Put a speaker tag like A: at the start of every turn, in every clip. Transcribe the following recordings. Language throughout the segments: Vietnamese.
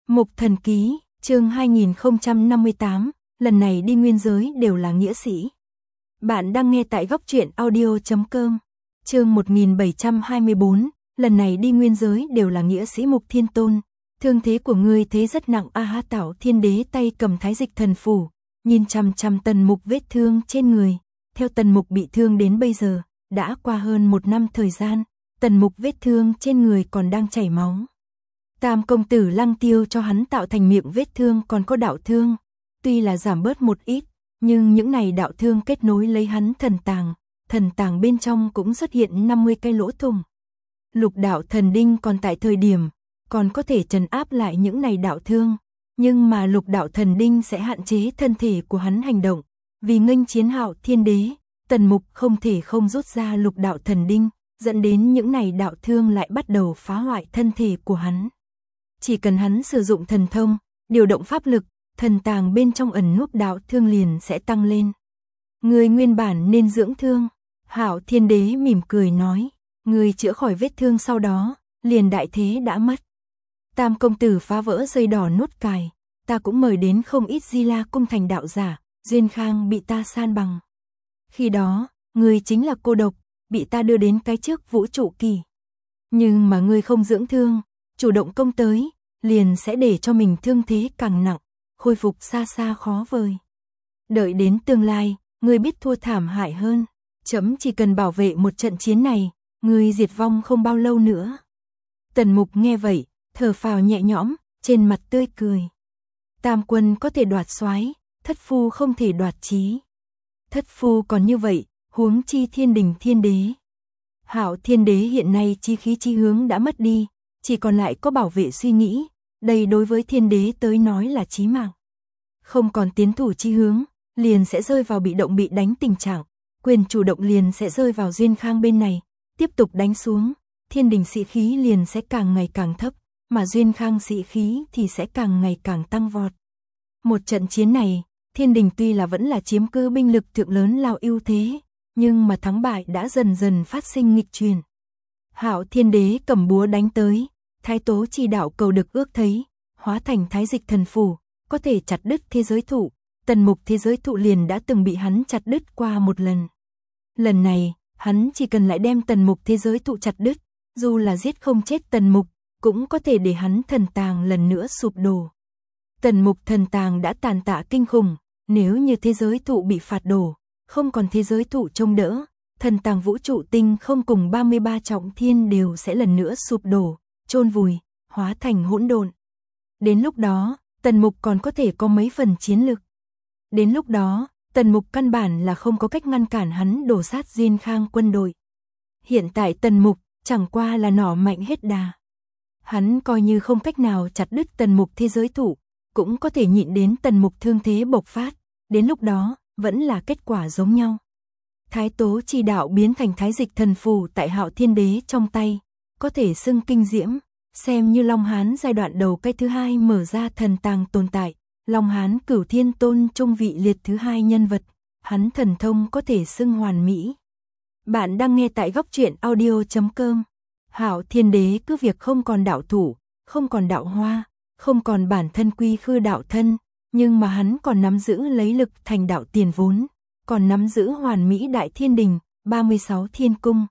A: Mục Thần Ký, chương 2058, lần này đi nguyên giới đều là nghĩa sĩ. Bạn đang nghe tại góc truyện audio.com. Chương 1724, lần này đi nguyên giới đều là nghĩa sĩ. Mục Thiên Tôn, thương thế của ngươi thế rất nặng. Ha. Tảo Thiên Đế tay cầm Thái Dịch Thần Phủ, nhìn chằm chằm Tần Mục vết thương trên người. Theo Tần Mục bị thương đến bây giờ, đã qua hơn 1 năm thời gian, Tần Mục vết thương trên người còn đang chảy máu. Tam công tử Lăng Tiêu cho hắn tạo thành miệng vết thương còn có đạo thương, tuy là giảm bớt một ít, nhưng những này đạo thương kết nối lấy hắn thần tàng bên trong cũng xuất hiện 50 cái lỗ thủng. Lục đạo thần đinh còn tại thời điểm, còn có thể trấn áp lại những này đạo thương, nhưng mà lục đạo thần đinh sẽ hạn chế thân thể của hắn hành động, vì nghênh chiến Hạo Thiên Đế, Tần Mục không thể không rút ra lục đạo thần đinh, dẫn đến những này đạo thương lại bắt đầu phá hoại thân thể của hắn. Chỉ cần hắn sử dụng thần thông, điều động pháp lực, thần tàng bên trong ẩn núp đạo thương liền sẽ tăng lên. Người nguyên bản nên dưỡng thương. Hạo Thiên Đế mỉm cười nói, người chữa khỏi vết thương sau đó, liền đại thế đã mất. Tam công tử phá vỡ dây đỏ nút cài, ta cũng mời đến không ít Di La cung thành đạo giả, duyên khang bị ta san bằng. Khi đó, người chính là cô độc, bị ta đưa đến cái trước vũ trụ kỳ. Nhưng mà người không dưỡng thương, chủ động công tới, liền sẽ để cho mình thương thế càng nặng, khôi phục xa xa khó vời. Đợi đến tương lai, ngươi biết thua thảm hại hơn, chấm chỉ cần bảo vệ một trận chiến này, ngươi diệt vong không bao lâu nữa. Tần Mục nghe vậy, thở phào nhẹ nhõm, trên mặt tươi cười. Tam quân có thể đoạt soái, thất phu không thể đoạt chí. Thất phu còn như vậy, huống chi Thiên Đình Thiên Đế. Hạo Thiên Đế hiện nay chi khí chi hướng đã mất đi, chỉ còn lại có bảo vệ suy nghĩ, đây đối với Thiên Đế tới nói là chí mạng. Không còn tiến thủ chi hướng, liền sẽ rơi vào bị động bị đánh tình trạng, quyền chủ động liền sẽ rơi vào duyên khang bên này, tiếp tục đánh xuống, Thiên Đình sĩ khí liền sẽ càng ngày càng thấp, mà duyên khang sĩ khí thì sẽ càng ngày càng tăng vọt. Một trận chiến này, Thiên Đình tuy là vẫn là chiếm cứ binh lực thượng lớn lao ưu thế, nhưng mà thắng bại đã dần dần phát sinh nghịch chuyển. Hạo Thiên Đế cầm búa đánh tới, Thái Tố Chi Đạo cầu được ước thấy, hóa thành Thái Dịch Thần Phủ, có thể chặt đứt thế giới thụ. Tần Mục thế giới thụ liền đã từng bị hắn chặt đứt qua một lần. Lần này, hắn chỉ cần lại đem Tần Mục thế giới thụ chặt đứt, dù là giết không chết Tần Mục, cũng có thể để hắn thần tàng lần nữa sụp đổ. Tần Mục thần tàng đã tàn tạ kinh khủng, nếu như thế giới thụ bị phạt đổ, không còn thế giới thụ trông đỡ, thần tàng vũ trụ tinh không cùng 33 trọng thiên đều sẽ lần nữa sụp đổ, chôn vùi, hóa thành hỗn độn. Đến lúc đó, Tần Mục còn có thể có mấy phần chiến lực. Đến lúc đó, Tần Mục căn bản là không có cách ngăn cản hắn đổ sát duyên khang quân đội. Hiện tại Tần Mục chẳng qua là nỏ mạnh hết đà. Hắn coi như không cách nào chặt đứt Tần Mục thế giới thụ, cũng có thể nhịn đến Tần Mục thương thế bộc phát, đến lúc đó, vẫn là kết quả giống nhau. Thái Tố Chi Đạo biến thành Thái Dịch Thần Phù tại Hạo Thiên Đế trong tay, có thể xưng kinh diễm, xem như Long Hán giai đoạn đầu cái thứ hai mở ra thần tàng tồn tại, Long Hán Cửu Thiên Tôn trung vị liệt thứ hai nhân vật, hắn thần thông có thể xưng hoàn mỹ. Bạn đang nghe tại góc truyện audio.com. Hạo Thiên Đế cứ việc không còn đạo thủ, không còn đạo hoa, không còn bản thân quy khư đạo thân, nhưng mà hắn còn nắm giữ lấy lực thành đạo tiền vốn, còn nắm giữ hoàn mỹ Đại Thiên Đình, 36 thiên cung,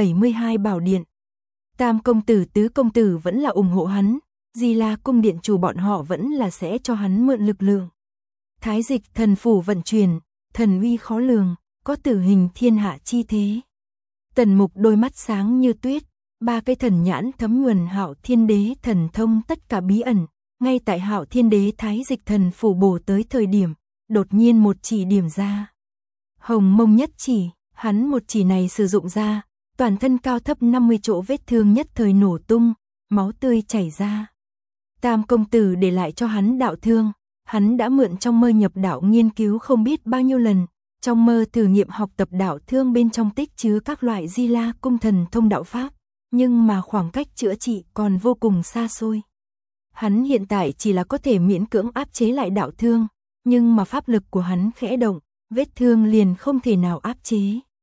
A: 72 bảo điện. Tam công tử tứ công tử vẫn là ủng hộ hắn, Di La cung điện chủ bọn họ vẫn là sẽ cho hắn mượn lực lượng. Thái Dịch Thần Phủ vận chuyển, thần uy khó lường, có tử hình thiên hạ chi thế. Tần Mục đôi mắt sáng như tuyết, 3 cái thần nhãn thấm nhuần Hạo Thiên Đế thần thông tất cả bí ẩn, ngay tại Hạo Thiên Đế Thái Dịch Thần Phủ bổ tới thời điểm, đột nhiên một chỉ điểm ra. Hồng Mông nhất chỉ, hắn một chỉ này sử dụng ra, toàn thân cao thấp 50 chỗ vết thương nhất thời nổ tung, máu tươi chảy ra. Tam công tử để lại cho hắn đạo thương, hắn đã mượn trong mơ nhập đạo nghiên cứu không biết bao nhiêu lần, trong mơ thử nghiệm học tập đạo thương bên trong tích chứa các loại Di La cung thần thông đạo pháp, nhưng mà khoảng cách chữa trị còn vô cùng xa xôi. Hắn hiện tại chỉ là có thể miễn cưỡng áp chế lại đạo thương, nhưng mà pháp lực của hắn khẽ động, vết thương liền không thể nào áp chế.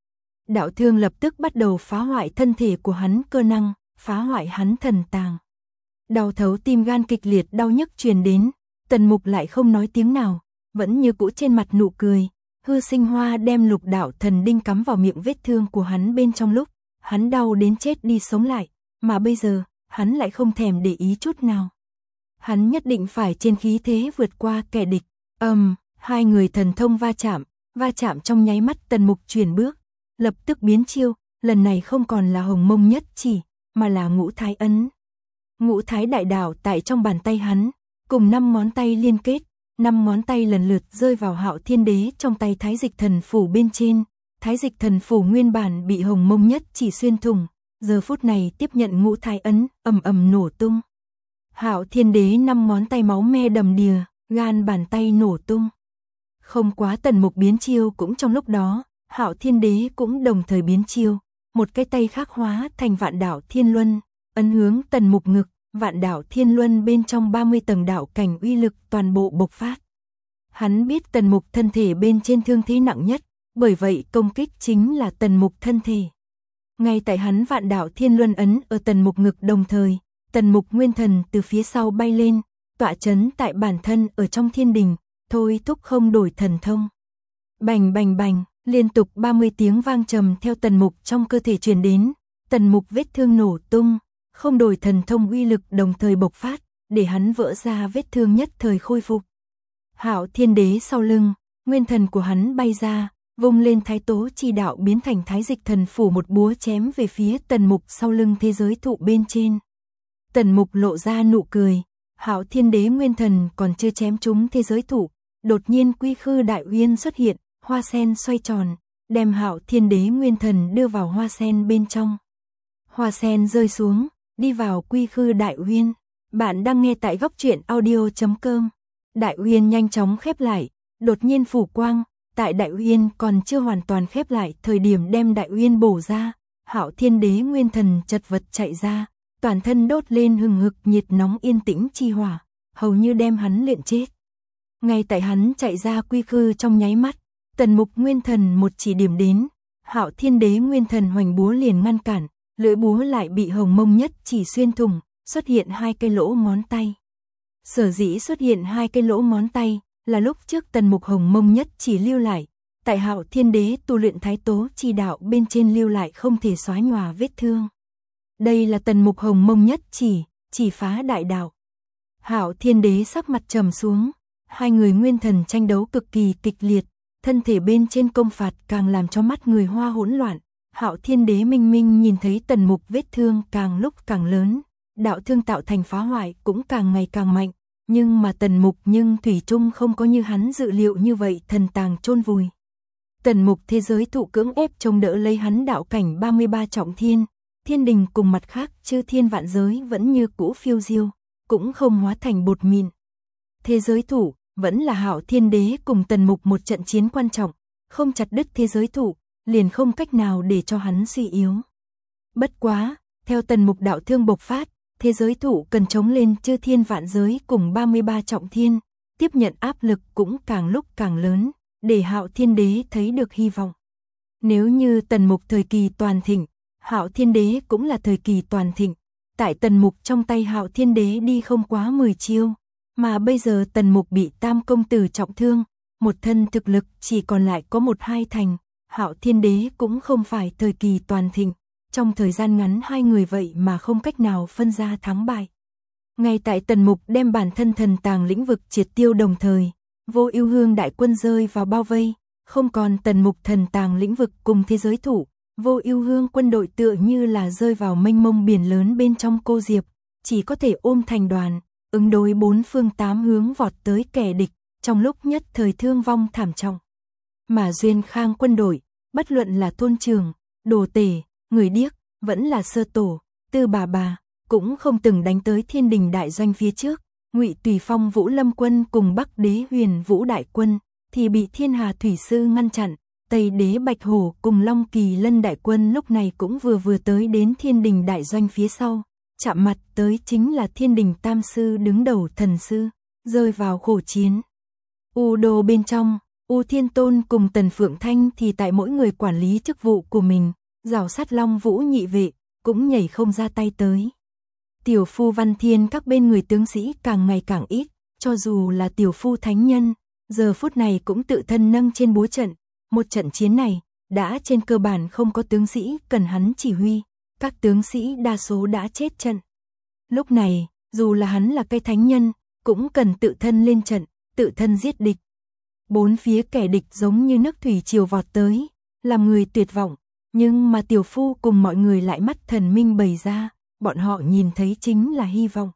A: Đạo thương lập tức bắt đầu phá hoại thân thể của hắn cơ năng, phá hoại hắn thần tàng. Đau thấu tim gan kịch liệt đau nhức truyền đến, Tần Mục lại không nói tiếng nào, vẫn như cũ trên mặt nụ cười. Hư Sinh Hoa đem Lục Đạo Thần Đinh cắm vào miệng vết thương của hắn bên trong lúc hắn đau đến chết đi sống lại, mà bây giờ, hắn lại không thèm để ý chút nào. Hắn nhất định phải trên khí thế vượt qua kẻ địch. Hai người thần thông va chạm trong nháy mắt. Tần Mục chuyển bước, lập tức biến chiêu, lần này không còn là Hồng Mông Nhất Chỉ, mà là Ngũ Thái Ấn. Ngũ Thái Đại Đạo tại trong bàn tay hắn, cùng 5 ngón tay liên kết, 5 ngón tay lần lượt rơi vào Hạo Thiên Đế trong tay Thái Dịch Thần Phủ bên trên. Thái Dịch Thần Phủ nguyên bản bị Hồng Mông Nhất Chỉ xuyên thủng, giờ phút này tiếp nhận Ngũ Thái Ấn, ầm ầm nổ tung. Hạo Thiên Đế 5 ngón tay máu me đầm đìa, gan bàn tay nổ tung. Không quá Tần Mục biến chiêu cũng trong lúc đó, Hạo Thiên Đế cũng đồng thời biến chiêu, một cái tay khác hóa thành Vạn Đạo Thiên Luân, ấn hướng Tần Mục ngực. Vạn Đạo Thiên Luân bên trong 30 tầng đạo cảnh uy lực toàn bộ bộc phát. Hắn biết Tần Mục thân thể bên trên thương thế nặng nhất, bởi vậy công kích chính là Tần Mục thân thể. Ngay tại hắn Vạn Đạo Thiên Luân ấn ở Tần Mục ngực đồng thời, Tần Mục nguyên thần từ phía sau bay lên, tọa chấn tại bản thân ở trong thiên đình, thôi thúc không đổi thần thông. Bành bành bành, liên tục 30 tiếng vang trầm theo Tần Mục trong cơ thể truyền đến, Tần Mục vết thương nổ tung, không đổi thần thông uy lực đồng thời bộc phát, để hắn vỡ ra vết thương nhất thời khôi phục. Hạo Thiên Đế sau lưng, nguyên thần của hắn bay ra, vung lên Thái Tố Chi Đạo biến thành Thái Dịch Thần Phủ một búa chém về phía Tần Mục sau lưng thế giới thụ bên trên. Tần Mục lộ ra nụ cười, Hạo Thiên Đế nguyên thần còn chưa chém trúng thế giới thụ, đột nhiên Quy Khư Đại Uyên xuất hiện, hoa sen xoay tròn, đem Hạo Thiên Đế nguyên thần đưa vào hoa sen bên trong. Hoa sen rơi xuống, đi vào Quy Khư Đại Uyên. Bạn đang nghe tại Góc Truyện Audio.com. Đại Uyên nhanh chóng khép lại, đột nhiên phủ quang, tại Đại Uyên còn chưa hoàn toàn khép lại, thời điểm đem Đại Uyên bổ ra, Hạo Thiên Đế nguyên thần chật vật chạy ra, toàn thân đốt lên hừng hực nhiệt nóng yên tĩnh chi hỏa, hầu như đem hắn luyện chết. Ngay tại hắn chạy ra Quy Khư trong nháy mắt, Tần Mục nguyên thần một chỉ điểm đến, Hạo Thiên Đế nguyên thần hoành búa liền ngăn cản, lưỡi búa lại bị Hồng Mông Nhất Chỉ xuyên thủng, xuất hiện 2 cây lỗ ngón tay. Sở dĩ xuất hiện 2 cây lỗ ngón tay, là lúc trước Tần Mục Hồng Mông Nhất Chỉ lưu lại, tại Hạo Thiên Đế tu luyện Thái Tố Chi Đạo bên trên lưu lại không thể xóa nhòa vết thương. Đây là Tần Mục Hồng Mông Nhất Chỉ phá đại đạo. Hạo Thiên Đế sắc mặt trầm xuống, hai người nguyên thần tranh đấu cực kỳ kịch liệt, thân thể bên trên công phạt càng làm cho mắt người hoa hỗn loạn. Hạo Thiên Đế minh minh nhìn thấy Tần Mục vết thương càng lúc càng lớn, đạo thương tạo thành phá hoại cũng càng ngày càng mạnh, nhưng mà Tần Mục thủy chung không có như hắn dự liệu như vậy thần tàng chôn vùi. Tần Mục thế giới thụ cưỡng ép chống đỡ lấy hắn đạo cảnh 33 trọng thiên, thiên đình cùng mặt khác chư thiên vạn giới vẫn như cũ phiêu diêu, cũng không hóa thành bột mịn. Thế giới thụ vẫn là Hạo Thiên Đế cùng Tần Mục một trận chiến quan trọng, không chặt đứt thế giới thụ, liền không cách nào để cho hắn suy yếu. Bất quá, theo Tần Mục đạo thương bộc phát, thế giới thụ cần chống lên chư thiên vạn giới cùng 33 trọng thiên, tiếp nhận áp lực cũng càng lúc càng lớn, để Hạo Thiên Đế thấy được hy vọng. Nếu như Tần Mục thời kỳ toàn thịnh, Hạo Thiên Đế cũng là thời kỳ toàn thịnh, tại Tần Mục trong tay Hạo Thiên Đế đi không quá 10 chiêu, mà bây giờ Tần Mục bị Tam công tử trọng thương, một thân thực lực chỉ còn lại có 1-2 thành, Hạo Thiên Đế cũng không phải thời kỳ toàn thịnh, trong thời gian ngắn hai người vậy mà không cách nào phân ra thắng bại. Ngay tại Tần Mục đem bản thân thần tàng lĩnh vực triệt tiêu đồng thời, Vô Ưu Hương đại quân rơi vào bao vây, không còn Tần Mục thần tàng lĩnh vực cùng thế giới thụ, Vô Ưu Hương quân đội tựa như là rơi vào mênh mông biển lớn bên trong cô diệp, chỉ có thể ôm thành đoàn, ứng đối 4 phương 8 hướng vọt tới kẻ địch, trong lúc nhất thời thương vong thảm trọng. Mà Duyên Khang quân đội, bất luận là thôn trưởng, đồ tể, người điếc, vẫn là sơ tổ, tư bà, cũng không từng đánh tới thiên đình đại doanh phía trước. Ngụy Tùy Phong Vũ Lâm quân cùng Bắc Đế Huyền Vũ đại quân thì bị Thiên Hà Thủy Sư ngăn chặn. Tây Đế Bạch Hổ cùng Long Kỳ Lân đại quân lúc này cũng vừa tới đến thiên đình đại doanh phía sau, chạm mặt tới chính là thiên đình tam sư đứng đầu thần sư, rơi vào khổ chiến. U Đô bên trong, U Thiên Tôn cùng Tần Phượng Thanh thì tại mỗi người quản lý chức vụ của mình, rào sát Long Vũ nhị vệ, cũng nhảy không ra tay tới. Tiểu phu Văn Thiên các bên người tướng sĩ càng ngày càng ít, cho dù là tiểu phu thánh nhân, giờ phút này cũng tự thân nâng trên búa trận, một trận chiến này, đã trên cơ bản không có tướng sĩ cần hắn chỉ huy, các tướng sĩ đa số đã chết trận. Lúc này, dù là hắn là cây thánh nhân, cũng cần tự thân lên trận, tự thân giết địch. Bốn phía kẻ địch giống như nước thủy triều vọt tới, làm người tuyệt vọng, nhưng mà tiểu phu cùng mọi người lại mắt thần minh bày ra, bọn họ nhìn thấy chính là hy vọng.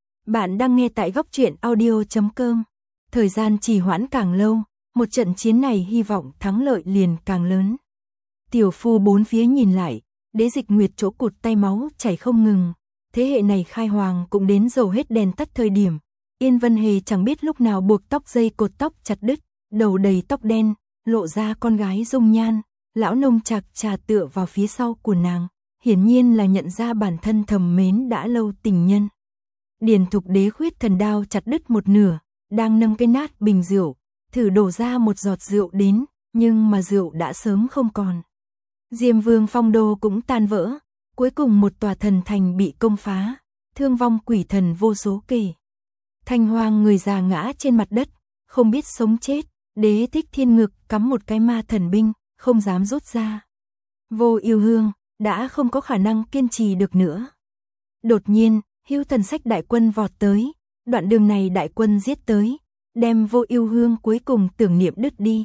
A: Bạn đang nghe tại Góc Truyện Audio.com. Thời gian trì hoãn càng lâu, một trận chiến này hy vọng thắng lợi liền càng lớn. Tiểu phu bốn phía nhìn lại, Đế Dịch Nguyệt chỗ cụt tay máu chảy không ngừng. Thế hệ này khai hoàng cũng đến dầu hết đèn tắt thời điểm. Yên Vân Hề chẳng biết lúc nào buộc tóc dây cột tóc chặt đứt, đầu đầy tóc đen, lộ ra con gái dung nhan. Lão nông chạc trà tựa vào phía sau của nàng, hiển nhiên là nhận ra bản thân thầm mến đã lâu tình nhân. Điền Thục Đế khuyết thần đao chặt đứt một nửa, đang nâng cái nát bình rượu, thử đổ ra một giọt rượu đến, nhưng mà rượu đã sớm không còn. Diêm Vương phong đô cũng tan vỡ, cuối cùng một tòa thần thành bị công phá, thương vong quỷ thần vô số kể. Thanh Hoang người già ngã trên mặt đất, không biết sống chết, Đế Thích Thiên ngực cắm một cái ma thần binh, không dám rút ra. Vô Ưu Hương đã không có khả năng kiên trì được nữa. Đột nhiên, Hưu Thần Sách đại quân vọt tới, đoạn đường này đại quân giết tới, đem Vô Ưu Hương cuối cùng tưởng niệm đứt đi.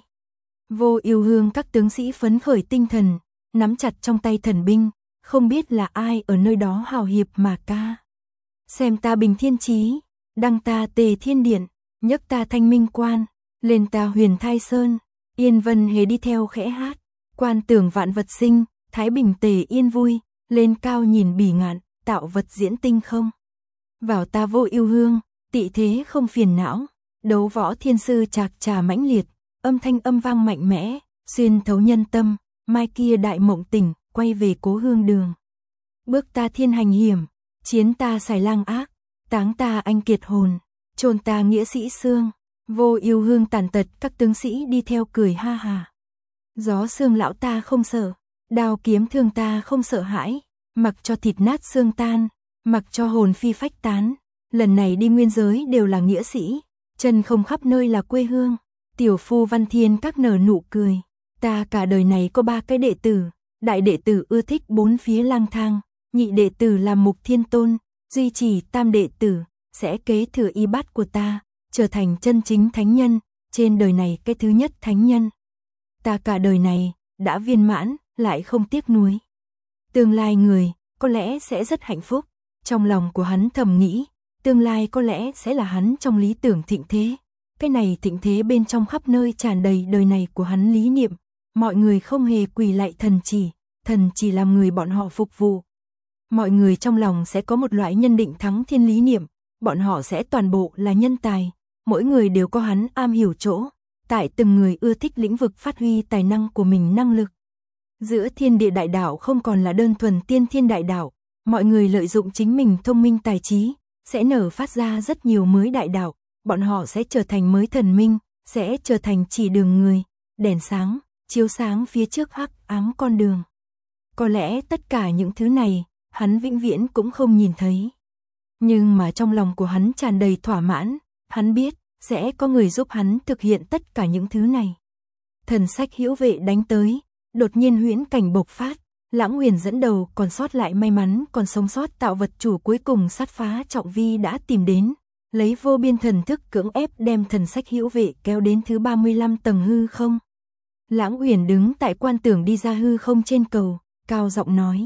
A: Vô Ưu Hương các tướng sĩ phấn khởi tinh thần, nắm chặt trong tay thần binh, không biết là ai ở nơi đó hào hiệp mà ca. Xem ta Bình Thiên Chí, đăng ta Tề Thiên Điện, nhấc ta Thanh Minh Quan, lên ta Huyền Thai Sơn. Yên Vân Hề đi theo khẽ hát, quan tưởng vạn vật sinh, thái bình tề yên vui, lên cao nhìn bỉ ngạn, tạo vật diễn tinh không. Vào ta Vô Ưu Hương, tị thế không phiền não, đấu võ thiên sư chạc trà mãnh liệt, âm thanh âm vang mạnh mẽ, xuyên thấu nhân tâm, mai kia đại mộng tỉnh, quay về cố hương đường. Bước ta thiên hành hiểm, chiến ta xài lang ác, táng ta anh kiệt hồn, chôn ta nghĩa sĩ xương. Vô Ưu Hương tàn tật các tướng sĩ đi theo cười ha hà. Gió xương lão ta không sợ, đao kiếm thương ta không sợ hãi, mặc cho thịt nát xương tan, mặc cho hồn phi phách tán, lần này đi nguyên giới đều là nghĩa sĩ, chân không khắp nơi là quê hương. Tiểu phu Văn Thiên các nở nụ cười, ta cả đời này có 3 cái đệ tử, đại đệ tử ưa thích bốn phía lang thang, nhị đệ tử làm mục thiên tôn, duy trì tam đệ tử, sẽ kế thừa y bát của ta, trở thành chân chính thánh nhân, trên đời này cái thứ nhất thánh nhân. Ta cả đời này, đã viên mãn, lại không tiếc nuối. Tương lai người, có lẽ sẽ rất hạnh phúc, trong lòng của hắn thầm nghĩ, tương lai có lẽ sẽ là hắn trong lý tưởng thịnh thế. Cái này thịnh thế bên trong khắp nơi tràn đầy đời này của hắn lý niệm, mọi người không hề quỳ lạy thần chỉ làm người bọn họ phục vụ. Mọi người trong lòng sẽ có một loại nhân định thắng thiên lý niệm, bọn họ sẽ toàn bộ là nhân tài. Mỗi người đều có hắn am hiểu chỗ, tại từng người ưa thích lĩnh vực phát huy tài năng của mình năng lực. Giữa thiên địa đại đạo không còn là đơn thuần tiên thiên đại đạo, mọi người lợi dụng chính mình thông minh tài trí, sẽ nở phát ra rất nhiều mới đại đạo, bọn họ sẽ trở thành mới thần minh, sẽ trở thành chỉ đường người, đèn sáng, chiếu sáng phía trước hắc ám con đường. Có lẽ tất cả những thứ này, hắn vĩnh viễn cũng không nhìn thấy. Nhưng mà trong lòng của hắn tràn đầy thỏa mãn, hắn biết, sẽ có người giúp hắn thực hiện tất cả những thứ này. Thần sách hữu vệ đánh tới, đột nhiên huyễn cảnh bộc phát, Lãng Huyền dẫn đầu còn sót lại may mắn còn sống sót tạo vật chủ cuối cùng sát phá trọng vi đã tìm đến, lấy vô biên thần thức cưỡng ép đem thần sách hữu vệ kéo đến thứ 35 tầng hư không. Lãng Huyền đứng tại quan tưởng đi ra hư không trên cầu, cao giọng nói.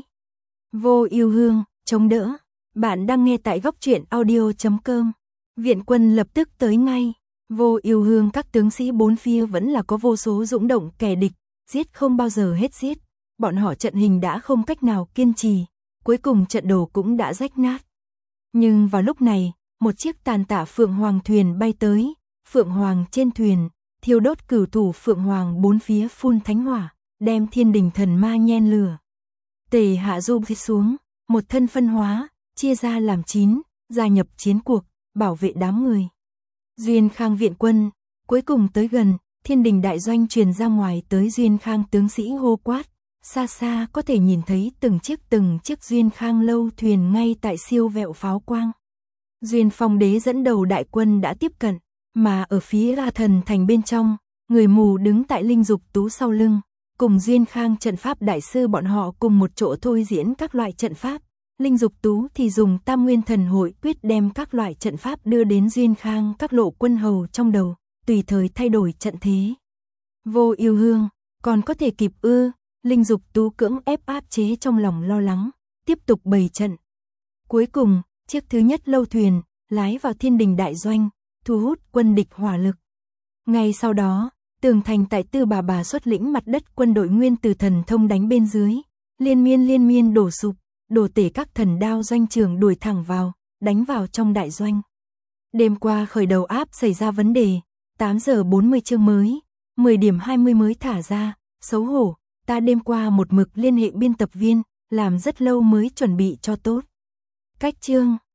A: Vô Ưu Hương, chống đỡ. Bạn đang nghe tại Góc Truyện Audio.com. Viện quân lập tức tới ngay. Vô Ưu Hương các tướng sĩ bốn phía vẫn là có vô số dũng động kẻ địch, giết không bao giờ hết giết. Bọn họ trận hình đã không cách nào kiên trì, cuối cùng trận đồ cũng đã rách nát. Nhưng vào lúc này, một chiếc tàn tạ Phượng Hoàng thuyền bay tới, Phượng Hoàng trên thuyền, thiêu đốt cửu thủ Phượng Hoàng bốn phía phun thánh hỏa, đem thiên đình thần ma nhen lửa. Tề Hạ Du thịt xuống, một thân phân hóa, chia ra làm 9, gia nhập chiến cuộc, bảo vệ đám người. Duyên Khang viện quân, cuối cùng tới gần, thiên đình đại doanh truyền ra ngoài tới Duyên Khang tướng sĩ hô quát, Xa xa có thể nhìn thấy từng chiếc Duyên Khang lâu thuyền ngay tại siêu vẹo pháo quang. Duyên Phong đế dẫn đầu đại quân đã tiếp cận, mà ở phía La Thần thành bên trong, người mù đứng tại Linh Dục Tú sau lưng, cùng Duyên Khang trận pháp đại sư bọn họ cùng một chỗ thôi diễn các loại trận pháp. Linh Dục Tú thì dùng Tam Nguyên Thần Hội quyết đem các loại trận pháp đưa đến Duyên Khang các lộ quân hầu trong đầu, tùy thời thay đổi trận thế. Vô Yêu Hương, còn có thể kịp ư? Linh Dục Tú cưỡng ép áp chế trong lòng lo lắng, tiếp tục bày trận. Cuối cùng, chiếc thứ nhất lâu thuyền, lái vào Thiên Đình đại doanh, thu hút quân địch hỏa lực. Ngay sau đó, tường thành tại Tư Bà xuất lĩnh mặt đất quân đội Nguyên Từ Thần Thông đánh bên dưới, liên miên đổ sụp, đổ tể các thần đao doanh trường đuổi thẳng vào, đánh vào trong đại doanh. Đêm qua khởi đầu áp xảy ra vấn đề, 8 giờ 40 chương mới, 10 điểm 20 mới thả ra, xấu hổ, ta đêm qua một mực liên hệ biên tập viên, làm rất lâu mới chuẩn bị cho tốt. Cách chương